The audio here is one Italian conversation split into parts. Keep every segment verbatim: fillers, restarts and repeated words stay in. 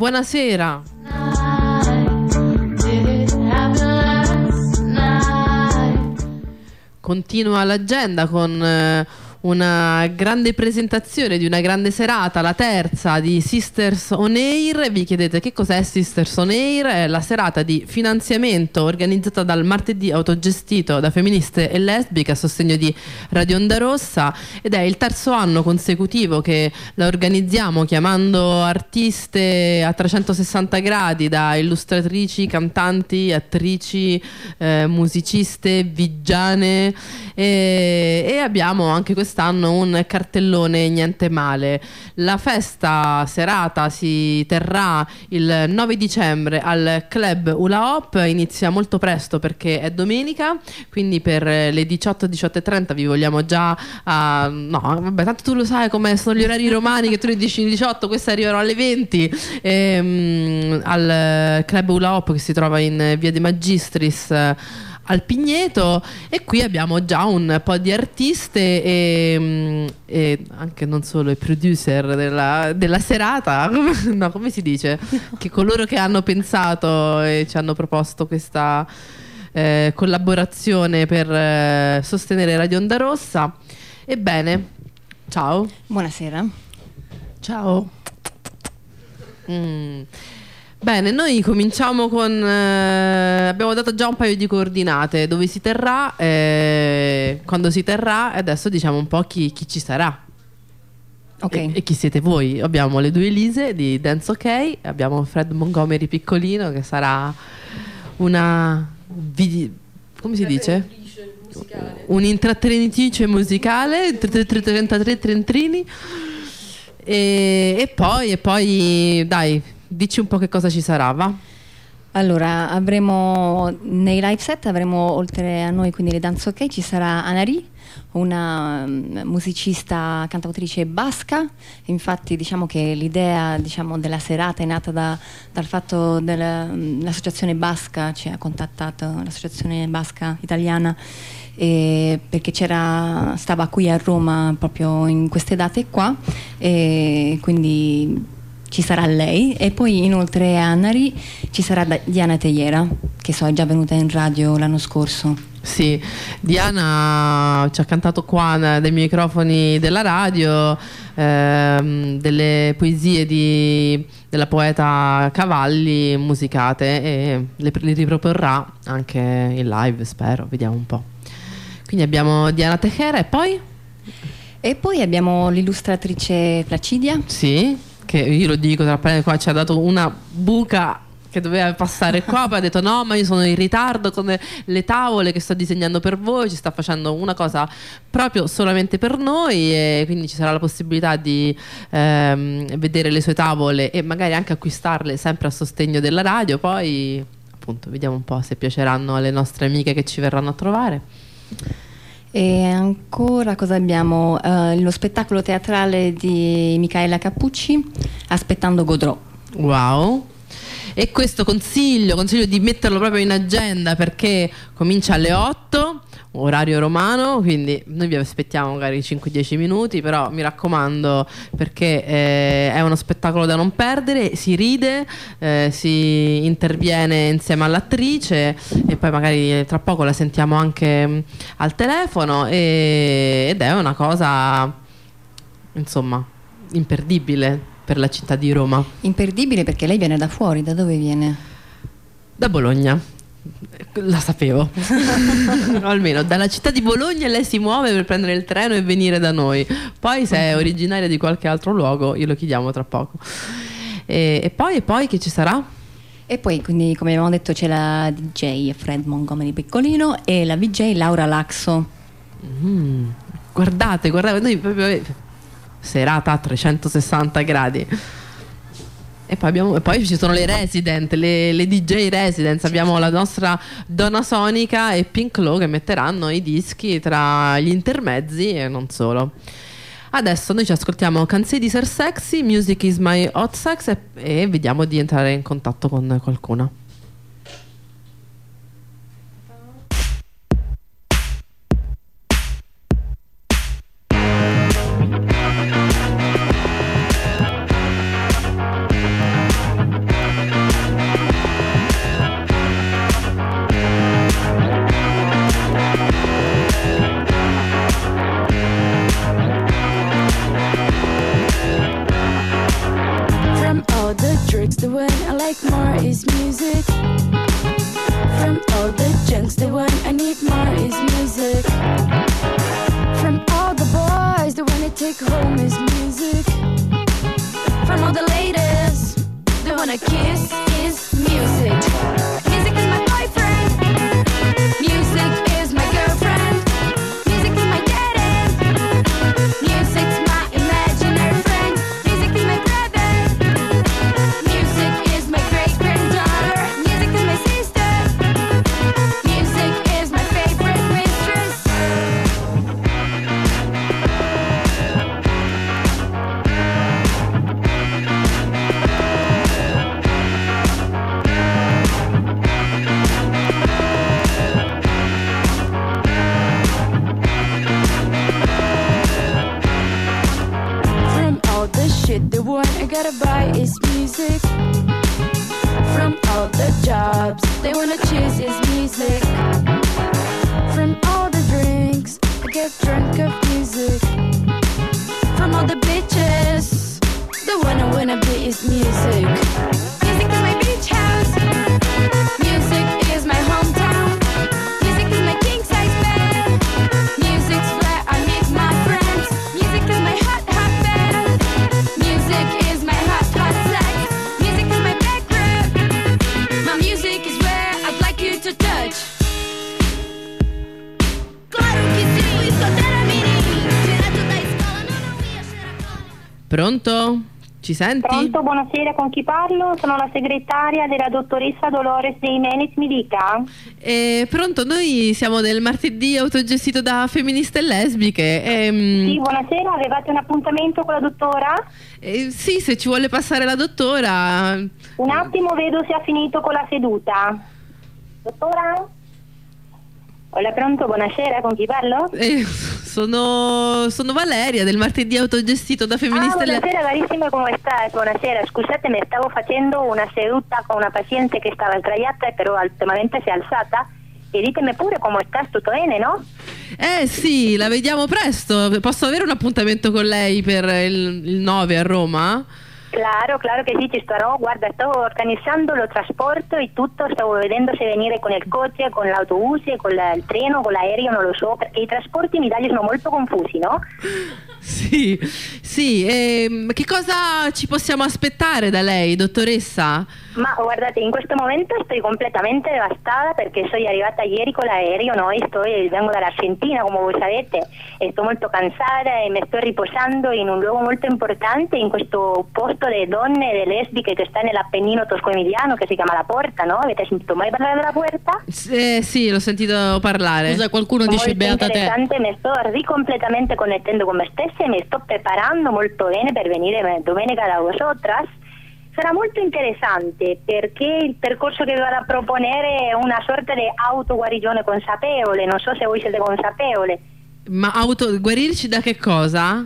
buonasera. Continua l'agenda con eh, una grande presentazione di una grande serata, la terza di Sisters on Air. Vi chiedete che cos'è Sisters on Air? È la serata di finanziamento organizzata dal Martedì Autogestito da Femministe e Lesbiche a sostegno di Radio Onda Rossa, ed è il terzo anno consecutivo che la organizziamo chiamando artiste a trecentosessanta gradi, da illustratrici, cantanti, attrici, eh, musiciste, vigiane, e, e abbiamo anche questo quest'anno un cartellone niente male. La festa serata si terrà il nove dicembre al Club Hula Hop, inizia molto presto perché è domenica, quindi per le diciotto, diciotto e trenta vi vogliamo già uh, no vabbè, tanto tu lo sai come sono gli orari romani, che tu ne dici diciotto, queste arrivano alle venti, ehm, al Club Hula Hop che si trova in via De Magistris al Pigneto, e qui abbiamo già un po' di artiste e, e anche non solo i producer della, della serata, no, come si dice? Che coloro che hanno pensato e ci hanno proposto questa eh, collaborazione per eh, sostenere Radio Onda Rossa. Ebbene, ciao. Buonasera. Ciao. Mm. Bene, noi cominciamo con eh, abbiamo dato già un paio di coordinate, dove si terrà, eh, quando si terrà, e adesso diciamo un po' chi, chi ci sarà. Ok. E, e chi siete voi? Abbiamo le due Elise di Dance Ok, abbiamo Fred Montgomery piccolino che sarà una vidi- come si dice? Musicale. Un'intrattenitrice musicale, trentatré trentrini, e, e poi e poi dai, dici un po' che cosa ci sarà, va? Allora, avremo nei live set, avremo oltre a noi, quindi le Dance Ok, ci sarà Anari, una um, musicista, cantautrice basca. Infatti diciamo che l'idea, diciamo, della serata è nata da, dal fatto dell'associazione basca, ci ha contattato l'associazione basca italiana, eh, perché c'era, stava qui a Roma proprio in queste date qua, e quindi ci sarà lei. E poi inoltre a Nari ci sarà Diana Teiera, che so è già venuta in radio l'anno scorso. Sì, Diana ci ha cantato qua dai microfoni della radio ehm, delle poesie di, della poeta Cavalli musicate, e le, le riproporrà anche in live, spero, vediamo un po'. Quindi abbiamo Diana Teiera e poi? E poi abbiamo l'illustratrice Placidia. Sì, che io lo dico tra parentesi, qua ci ha dato una buca che doveva passare qua, poi ha detto no, ma io sono in ritardo con le tavole che sto disegnando per voi, ci sta facendo una cosa proprio solamente per noi, e quindi ci sarà la possibilità di ehm, vedere le sue tavole e magari anche acquistarle sempre a sostegno della radio. Poi appunto vediamo un po' se piaceranno alle nostre amiche che ci verranno a trovare. E ancora cosa abbiamo? Uh, lo spettacolo teatrale di Micaela Cappucci, Aspettando Godot. Wow. E questo consiglio, consiglio di metterlo proprio in agenda, perché comincia alle otto, orario romano, quindi noi vi aspettiamo magari cinque dieci minuti, però mi raccomando, perché eh, è uno spettacolo da non perdere, si ride, eh, si interviene insieme all'attrice, e poi magari tra poco la sentiamo anche mh, al telefono, e, ed è una cosa insomma imperdibile per la città di Roma. Imperdibile perché lei viene da fuori. Da dove viene? Da Bologna. La sapevo. Almeno dalla città di Bologna lei si muove per prendere il treno e venire da noi. Poi se è originaria di qualche altro luogo glielo chiediamo tra poco. E, e poi e poi che ci sarà? E poi quindi, come abbiamo detto, c'è la D J Fred Montgomery piccolino e la V J Laura Laxo. Mm, guardate, guardate, noi proprio serata a trecentosessanta gradi. E poi, abbiamo, e poi ci sono le resident, le, le D J residence. Abbiamo la nostra Donna Sonica e Pink Low che metteranno i dischi tra gli intermezzi e non solo. Adesso noi ci ascoltiamo Canzoni di Ser Sexy, Music is my hot sex, e, e vediamo di entrare in contatto con qualcuno. just the one I need more is music. From all the boys, the one I take home is music. From all the ladies, the one I kiss is music. Music is my boyfriend. Music is my girlfriend. Music is my daddy. Music's my imaginary friend. Music is my brother. Music is my great granddaughter. Music is my sister. Music is my favorite mistress. From all the shit, the one I gotta buy is music. From all the jobs, they wanna choose is music. From all the drinks, I get drunk of music. From all the bitches, the one I wanna be is music. Music is my beach house. Music is my hometown. Music is my king size bed. Music's where I meet my friends. Music is my hot hot bed. Music is my hot hot sex. Music is my background. My music is where I'd like you to touch. Claro que sim, discoteca mini. Direto da escola, não, não ia ser. Pronto? Ci senti? Pronto, buonasera, con chi parlo? Sono la segretaria della dottoressa Dolores De Jimenez, mi dica. Eh, pronto, noi siamo del martedì autogestito da femministe e lesbiche. ehm, Sì, buonasera, avevate un appuntamento con la dottora? eh, sì, se ci vuole passare la dottora. Un attimo, vedo se ha finito con la seduta. Dottora? Hola, pronto, buonasera, con chi parlo? Eh, sono, sono Valeria del martedì autogestito da Ah, femministe e lesbiche. buonasera, carissima, come stai? Buonasera, scusatemi, stavo facendo una seduta con una paziente che stava sdraiata però ultimamente si è alzata. E ditemi pure come sta, tutto bene, no? Eh sì, la vediamo presto. Posso avere un appuntamento con lei per il, il nove a Roma? Claro, claro que sí, ci starò. Guarda, sto organizzando lo trasporto e tutto, stavo vedendo se venire con il coche, con l'autobus, con la- il treno, con l'aereo, non lo so, perché i trasporti in Italia sono molto confusi, no? Sì, sì. ehm, che cosa ci possiamo aspettare da lei, dottoressa? Ma guardate, in questo momento sto completamente devastada perché sono arrivata ieri con l'aereo, no? E sto, vengo dall'Argentina, come voi sapete, e sto molto cansata e mi sto riposando in un luogo molto importante, in questo posto di donne e di lesbiche che sta nell'Appennino tosco-emiliano, che si chiama La Porta, no? Avete sentito mai parlare della Porta? Eh, sì, l'ho sentito parlare. Scusa, qualcuno dice Molto beata te. interessante, mi sto ricompletamente connettendo con me stessa e mi sto preparando molto bene per venire domenica da vosotras. Sarà molto interessante perché il percorso che vado a proponere è una sorta di autoguarigione consapevole, non so se voi siete consapevoli, Ma auto guarirci da che cosa?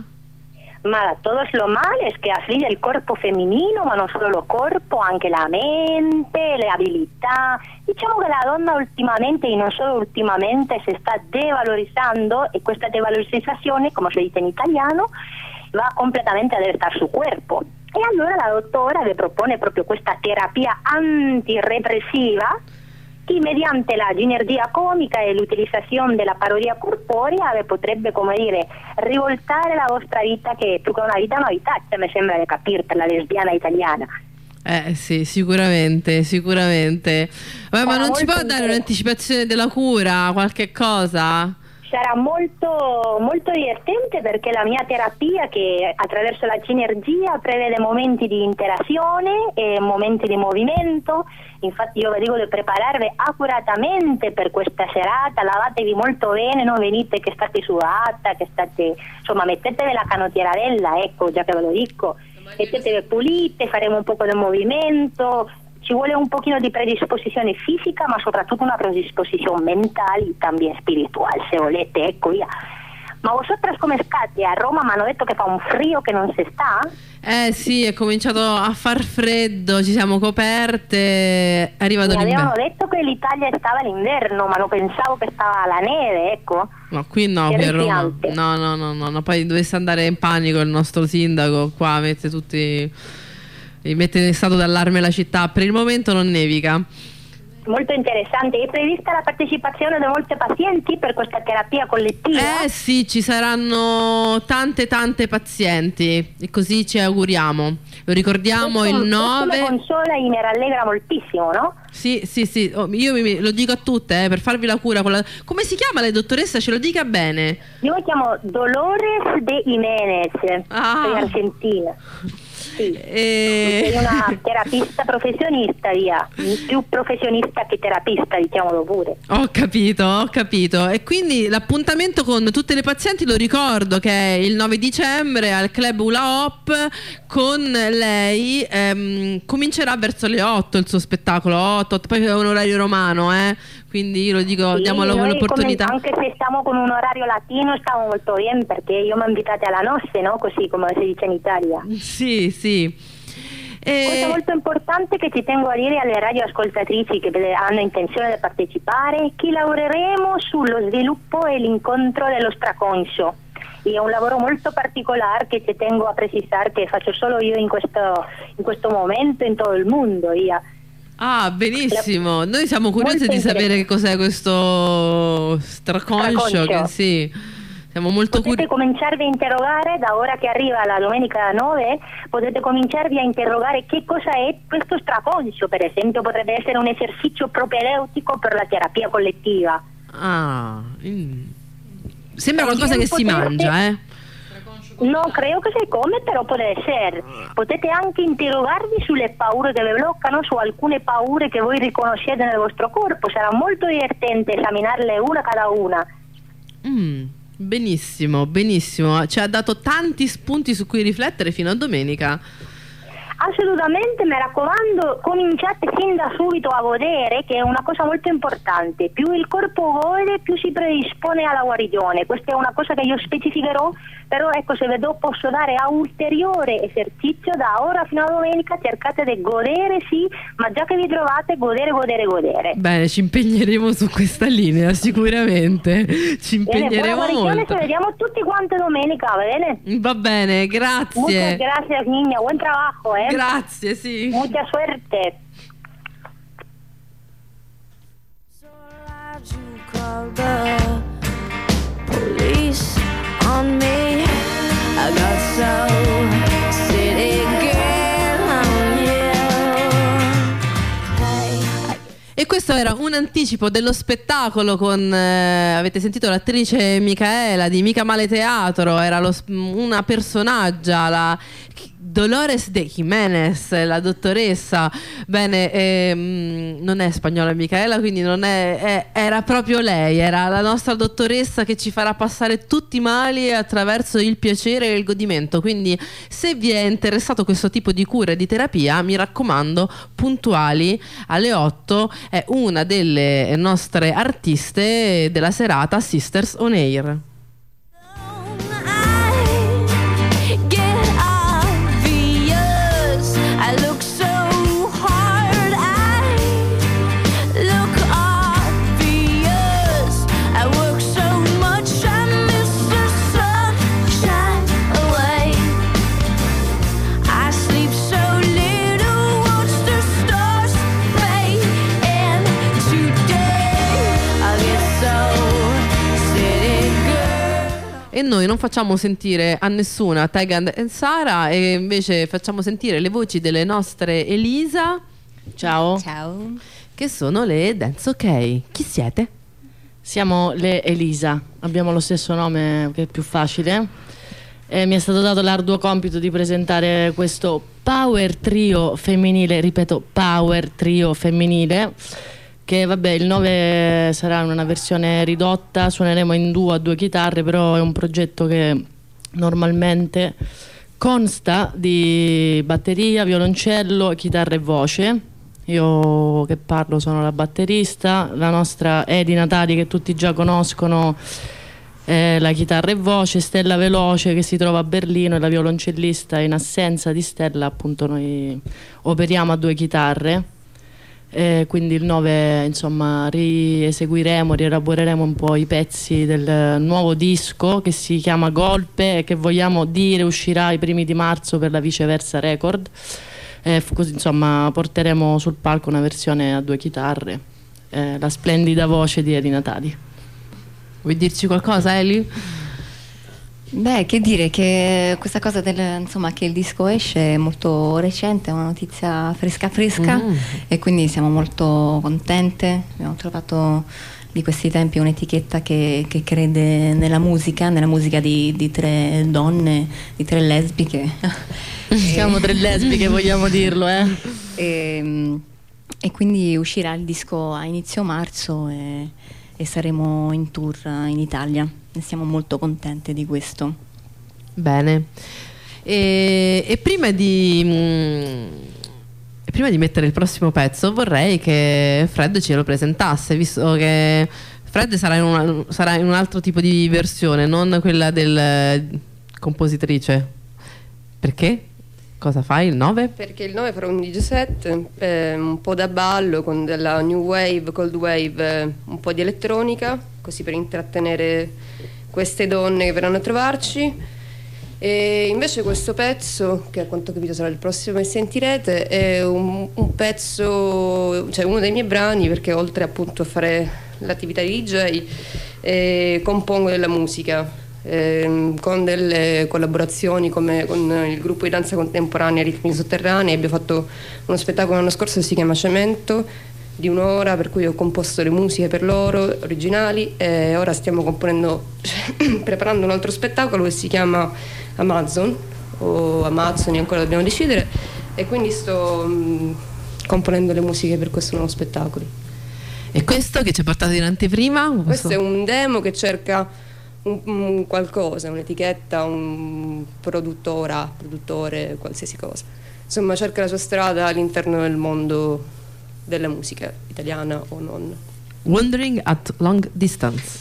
ma da todos los males que aflige il corpo femminino, ma non solo il corpo, anche la mente, le abilità. Diciamo che la donna ultimamente, e non solo ultimamente, si sta devalorizzando e questa devalorizzazione, come si dice in italiano, va completamente a devastar su cuerpo. E allora la dottora le propone proprio questa terapia antirepressiva che mediante la ginergia comica e l'utilizzazione della parodia corporea le potrebbe, come dire, rivoltare la vostra vita, che è più che una vita una vitaccia, mi sembra di capire, per la lesbiana italiana. Eh sì, sicuramente, sicuramente. Vabbè, ma Sarà non ci può molto dare inter- un'anticipazione della cura, qualche cosa? Sarà molto, molto divertente perché la mia terapia, che attraverso la sinergia prevede momenti di interazione e momenti di movimento. Infatti io vi dico di prepararvi accuratamente per questa serata, lavatevi molto bene, non venite che state sudata, che state, insomma, mettetevi la canottiera bella, ecco, già che ve lo dico, mettetevi pulite, faremo un po' di movimento. Ci vuole un pochino di predisposizione fisica, ma soprattutto una predisposizione mentale e también spiritual, se volete, ecco via. Ma vosotras come state? A Roma mi hanno detto che fa un frio che non si sta? Eh sì, è cominciato a far freddo, ci siamo coperte, è arrivato Mi avevano l'inverno. detto che l'Italia stava all'inverno, ma non pensavo che stava la neve, ecco. No, qui no, Che qui a Roma. ricchiante. No, no, no, no, no, poi dovesse andare in panico il nostro sindaco, qua mette tutti... mette in stato d'allarme la città. Per il momento non nevica. Molto interessante. È prevista la partecipazione di molti pazienti per questa terapia collettiva? Eh sì, ci saranno tante tante pazienti e così ci auguriamo. Lo ricordiamo questo, il nove. Questo mi consola e mi rallegra moltissimo, no? Sì, sì, sì, oh, io mi, lo dico a tutte eh, per farvi la cura con la... Come si chiama lei, dottoressa? Ce lo dica bene. Io mi chiamo Dolores de Jiménez, Ah. sono argentina. Sì. E... Sei una terapista professionista, via. Più professionista che terapista, diciamolo pure. Ho capito, ho capito. E quindi l'appuntamento con tutte le pazienti lo ricordo che è il nove dicembre al Club Hula Hop. Con lei ehm, comincerà verso le otto il suo spettacolo, otto, poi è un orario romano, eh? Quindi io lo dico, Sì, diamo l'opportunità. Come, anche se stiamo con un orario latino stiamo molto bene, perché io mi ho invitata alla notte, no? Così come si dice in Italia. Sì, sì. E... Cosa molto importante che ci tengo a dire alle radioascoltatrici che hanno intenzione di partecipare è che lavoreremo sullo sviluppo e l'incontro dello straconscio. È un lavoro molto particolare che ci tengo a precisare che faccio solo io in questo, in questo momento in tutto il mondo. Io. Ah, benissimo. Noi siamo curiosi di sapere che cos'è questo straconscio. Che, sì, siamo molto potete curiosi. cominciarvi a interrogare da ora che arriva la domenica nove, potete cominciarvi a interrogare che cosa è questo straconscio. Per esempio potrebbe essere un esercizio propedeutico per la terapia collettiva. Ah, in... sembra qualcosa che si mangia, eh? No, creo che sia come, però può essere. Potete anche interrogarvi sulle paure che vi bloccano, su alcune paure che voi riconoscete nel vostro corpo. Sarà molto divertente esaminarle una cada una. Mm, benissimo, benissimo. Ci ha dato tanti spunti su cui riflettere fino a domenica. Assolutamente, mi raccomando, cominciate fin da subito a godere, che è una cosa molto importante. Più il corpo gode, più si predispone alla guarigione. Questa è una cosa che io specificherò, però ecco, se vedo posso dare a ulteriore esercizio da ora fino a domenica. Cercate di godere, sì, ma già che vi trovate, godere, godere, godere. Bene, ci impegneremo su questa linea, sicuramente. Ci impegneremo bene, buona molto. Ci vediamo tutti quanti domenica, va bene? Va bene, grazie. Muchas gracias, niña, buen trabajo, eh. Grazie, sì. Mucha suerte. So loud you call the police on me. I got so city girl on you. Hey. E questo era un anticipo dello spettacolo con, eh, avete sentito l'attrice Micaela di Mica Male Teatro, era lo, una personaggia, la Dolores de Jiménez, la dottoressa. Bene, ehm, non è spagnola Micaela, quindi non è, è, era proprio lei, era la nostra dottoressa che ci farà passare tutti i mali attraverso il piacere e il godimento. Quindi se vi è interessato questo tipo di cura e di terapia, mi raccomando, puntuali alle otto, è una delle nostre artiste della serata Sisters on Air. E noi non facciamo sentire a nessuna Tegan e Sara, e invece facciamo sentire le voci delle nostre Elisa. Ciao. Ciao. Che sono le Dance OK. Chi siete? Siamo le Elisa, abbiamo lo stesso nome che è più facile. E mi è stato dato l'arduo compito di presentare questo power trio femminile, ripeto power trio femminile, che vabbè il nove sarà in una versione ridotta, suoneremo in duo a due chitarre, però è un progetto che normalmente consta di batteria, violoncello, chitarra e voce. Io che parlo sono la batterista, la nostra Edi Natali che tutti già conoscono è la chitarra e voce, Stella Veloce che si trova a Berlino è la violoncellista. In assenza di Stella appunto noi operiamo a due chitarre. Eh, quindi il nove insomma rieseguiremo, rielaboreremo un po' i pezzi del nuovo disco che si chiama Golpe e che vogliamo dire uscirà i primi di marzo per la Viceversa Record. Eh, così insomma porteremo sul palco una versione a due chitarre eh, la splendida voce di Eli Natali. Vuoi dirci qualcosa, Eli? Beh, che dire, che questa cosa del, insomma, che il disco esce è molto recente, è una notizia fresca fresca Mm. e quindi siamo molto contente. Abbiamo trovato di questi tempi un'etichetta che, che crede nella musica, nella musica di, di tre donne, di tre lesbiche. Siamo tre lesbiche, vogliamo dirlo, eh? E, e quindi uscirà il disco a inizio marzo e, e saremo in tour in Italia. Ne siamo molto contenti di questo. Bene. E, e prima di mm, e prima di mettere il prossimo pezzo vorrei che Fred ce lo presentasse, visto che Fred sarà in, una, sarà in un altro tipo di versione, non quella del compositrice. Perché? Cosa fai il nove? Perché il nove farò un D J set, eh, un po' da ballo con della new wave, cold wave, eh, un po' di elettronica, così per intrattenere queste donne che verranno a trovarci. E invece questo pezzo, che a quanto ho capito sarà il prossimo che sentirete, è un, un pezzo, cioè uno dei miei brani, perché oltre appunto a fare l'attività di D J eh, compongo della musica. Eh, con delle collaborazioni come con il gruppo di danza contemporanea Ritmi Sotterranei. Abbiamo fatto uno spettacolo l'anno scorso che si chiama Cemento, di un'ora, per cui ho composto le musiche per loro originali, e ora stiamo componendo preparando un altro spettacolo che si chiama Amazon o Amazzoni, ancora dobbiamo decidere, e quindi sto mh, componendo le musiche per questo nuovo spettacolo. E questo che ci ha portato in anteprima? Questo è un demo che cerca Un, un qualcosa, un'etichetta, un produttora, produttore, qualsiasi cosa. Insomma, cerca la sua strada all'interno del mondo della musica italiana o non. Wandering at Long Distance.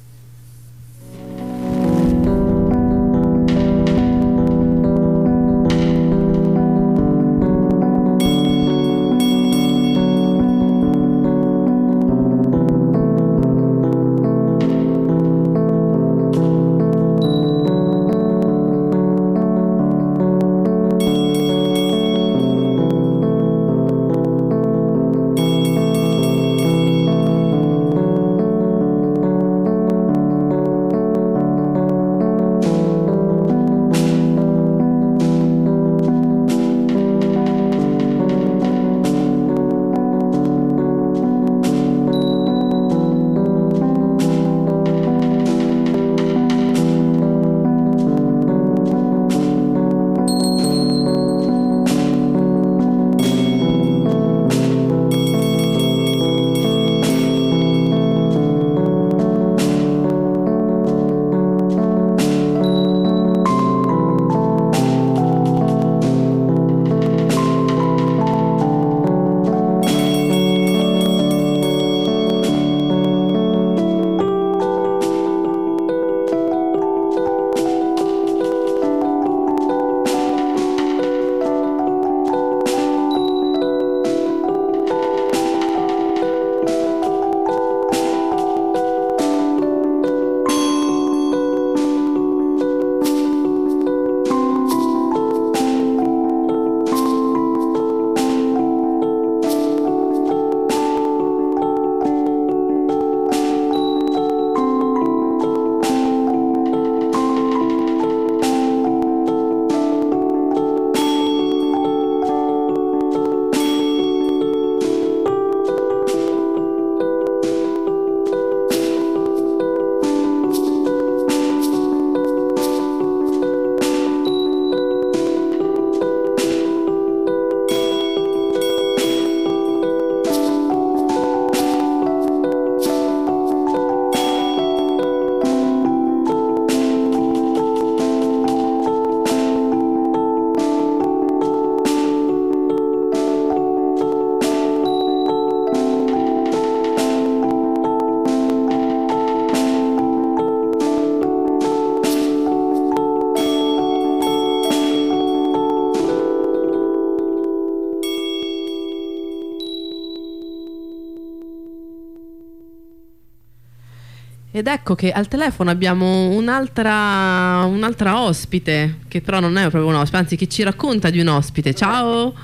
Ed ecco che al telefono abbiamo un'altra, un'altra ospite, che però non è proprio un ospite, anzi che ci racconta di un ospite. Ciao!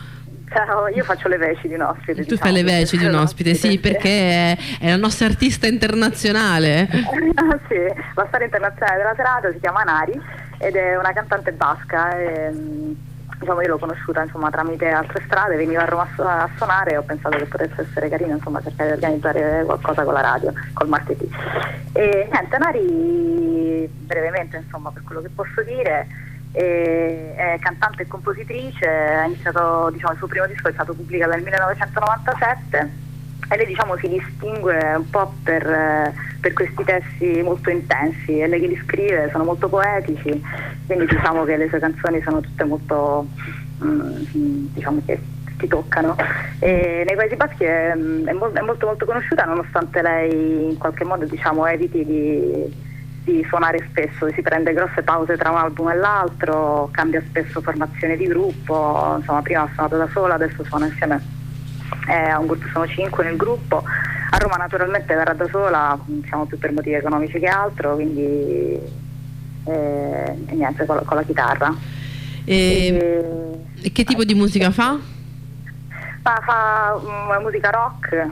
Ciao, io faccio le veci di un ospite. Tu diciamo, fai le veci di un ospite, sì, perché è, è la nostra artista internazionale. Sì, la storia internazionale della serata si chiama Nari ed è una cantante basca. E, diciamo, io l'ho conosciuta insomma tramite altre strade, veniva a Roma a suonare e ho pensato che potesse essere carino insomma cercare di organizzare qualcosa con la radio, col martedì. E niente, Nari brevemente insomma per quello che posso dire e è cantante e compositrice, ha iniziato, diciamo, il suo primo disco è stato pubblicato nel millenovecentonovantasette e lei diciamo si distingue un po' per, eh, per questi testi molto intensi, e lei che li scrive sono molto poetici, quindi diciamo che le sue canzoni sono tutte molto mm, diciamo che ti toccano, e nei Paesi Baschi è, è, mo- è molto molto conosciuta nonostante lei in qualche modo diciamo eviti di di suonare spesso, si prende grosse pause tra un album e l'altro, cambia spesso formazione di gruppo, insomma prima ha suonato da sola, adesso suona insieme eh, a un gruppo, sono cinque nel gruppo. A Roma naturalmente verrà da sola, diciamo più per motivi economici che altro, quindi eh, e niente, con la, con la chitarra. E, e, e che tipo di musica fa? Fa, fa una musica rock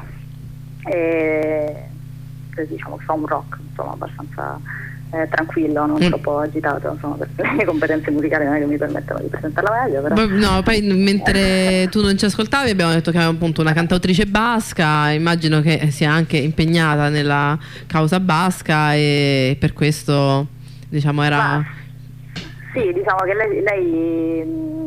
e diciamo fa un rock insomma abbastanza eh, tranquillo, non mm. troppo agitato, insomma, perché le mie competenze musicali non è che mi permettono di presentarla meglio, però. No, poi mentre tu non ci ascoltavi abbiamo detto che è appunto una cantautrice basca, immagino che sia anche impegnata nella causa basca e per questo diciamo era. Ma, sì, diciamo che lei, lei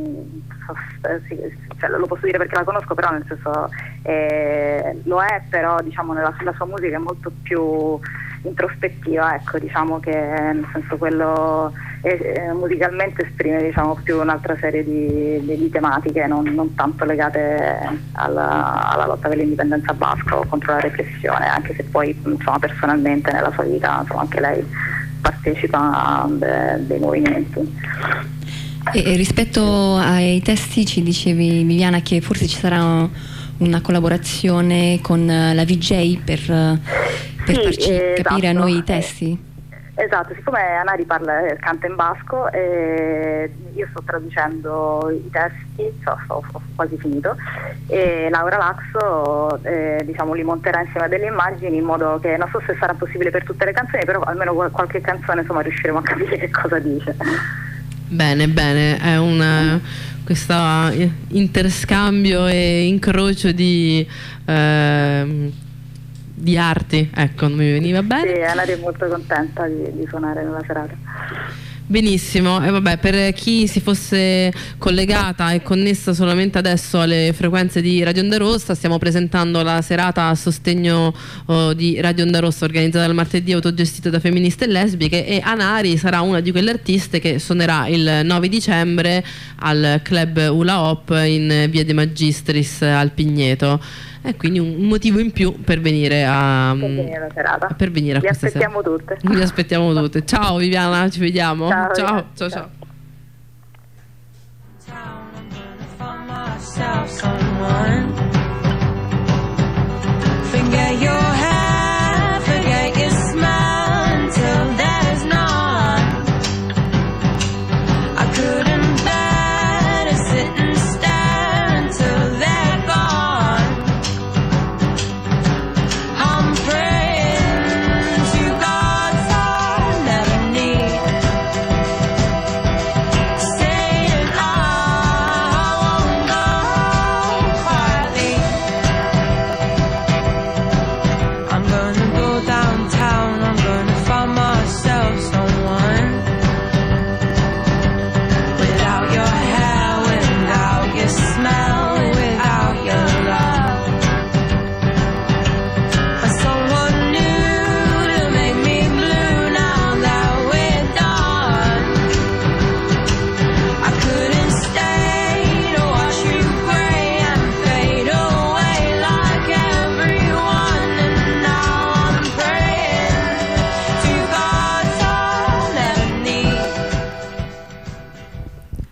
mh, sì, cioè, lo posso dire perché la conosco, però nel senso eh, lo è, però diciamo nella, la sua musica è molto più introspettiva, ecco, diciamo che nel senso quello eh, eh, musicalmente esprime diciamo più un'altra serie di, di, di tematiche non, non tanto legate alla, alla lotta per l'indipendenza basca o contro la repressione, anche se poi insomma personalmente nella sua vita insomma anche lei partecipa a de, dei movimenti. E rispetto ai testi ci dicevi Viviana che forse ci sarà una collaborazione con la V J per, per sì, farci esatto. capire a noi i testi. Esatto, siccome Anari parla, canta in basco e io sto traducendo i testi, so, so, ho quasi finito, e Laura Laxo eh, diciamo li monterà insieme a delle immagini in modo che non so se sarà possibile per tutte le canzoni, però almeno qualche canzone insomma riusciremo a capire che cosa dice. Bene, bene, è un questo interscambio e incrocio di, eh, di arti, ecco, non mi veniva bene. Sì, Anari è molto contenta di, di suonare nella serata. Benissimo, e vabbè, per chi si fosse collegata e connessa solamente adesso alle frequenze di Radio Onda Rossa, stiamo presentando la serata a sostegno oh, di Radio Onda Rossa organizzata il martedì, autogestita da femministe e lesbiche, e Anari sarà una di quelle artiste che suonerà il nove dicembre al Club Hula Hop in via De Magistris al Pigneto. E quindi un motivo in più per venire a per venire alla serata. Per venire a Vi questa aspettiamo sera. tutte. Vi aspettiamo tutte. Ciao Viviana, ci vediamo. Ciao, ciao, ciao, ciao.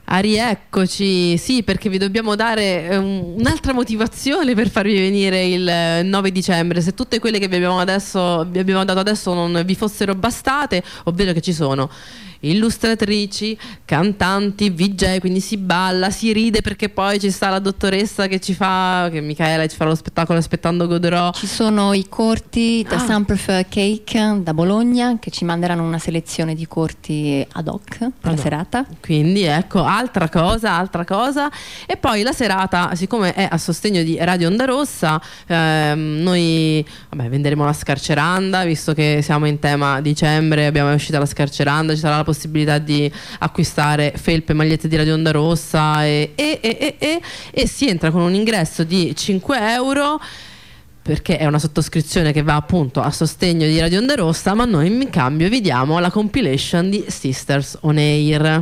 Ah, rieccoci, sì, perché vi dobbiamo dare eh, un- un'altra motivazione per farvi venire il eh, nove dicembre. Se tutte quelle che vi abbiamo adesso, vi abbiamo dato adesso non vi fossero bastate, ovvero che ci sono illustratrici, cantanti, V J, quindi si balla, si ride perché poi ci sta la dottoressa che ci fa, che Michaela ci farà lo spettacolo Aspettando Godrò. Ci sono i corti da Ah. Sun Prefer Cake da Bologna che ci manderanno una selezione di corti ad hoc per la hoc. serata. Quindi ecco, altra cosa, altra cosa. E poi la serata, siccome è a sostegno di Radio Onda Rossa, ehm, noi vabbè, venderemo la scarceranda, visto che siamo in tema dicembre, abbiamo è uscita la scarceranda, ci sarà la possibilità di acquistare felpe, magliette di Radio Onda Rossa e, e, e, e, e, e si entra con un ingresso di cinque euro, perché è una sottoscrizione che va appunto a sostegno di Radio Onda Rossa, ma noi in cambio vi diamo la compilation di Sisters on Air.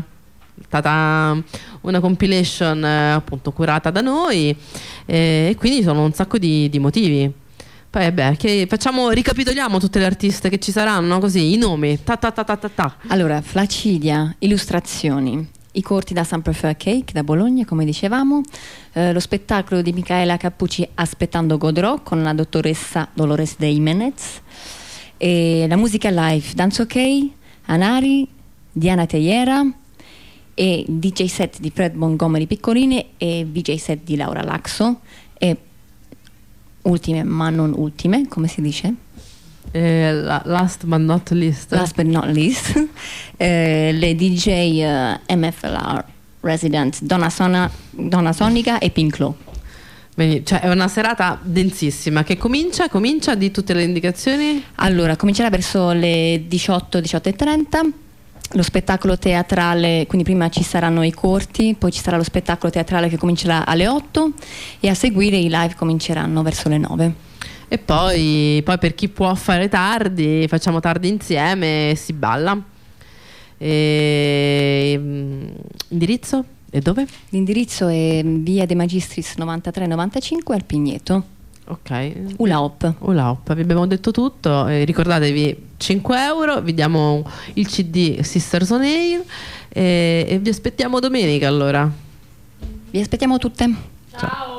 Tata, una compilation eh, appunto curata da noi, eh, e quindi sono un sacco di, di motivi. Poi vabbè, che facciamo, ricapitoliamo tutte le artiste che ci saranno, così i nomi ta ta ta ta ta ta. Allora, Flacidia, illustrazioni, i corti da Sun Prefer Cake da Bologna, come dicevamo, eh, lo spettacolo di Michaela Cappucci Aspettando Godrò con la dottoressa Dolores de Jimenez, e la musica live Dance OK, Anari, Diana Teiera e D J set di Fred Montgomery Piccolini e V J set di Laura Laxo, e ultime ma non ultime, come si dice? Eh, la- last but not least. Last but not least, eh, le D J eh, M F L R Resident Donna, Sona, Donna Sonica e Pinklo. Quindi, cioè, è una serata densissima che comincia, comincia di tutte le indicazioni. Allora, comincerà verso le diciotto, diciotto e trenta. Lo spettacolo teatrale, quindi prima ci saranno i corti, poi ci sarà lo spettacolo teatrale che comincerà alle otto e a seguire i live cominceranno verso le nove. E poi, poi per chi può fare tardi, facciamo tardi insieme e si balla. E, mm, indirizzo? E dove? L'indirizzo è via De Magistris novantatré novantacinque al Pigneto, Ok. Ula Hop. Ula Hop, vi abbiamo detto tutto. Eh, ricordatevi cinque euro, vi diamo il C D Sisters on Air e, e vi aspettiamo domenica allora. Vi aspettiamo tutte. Ciao.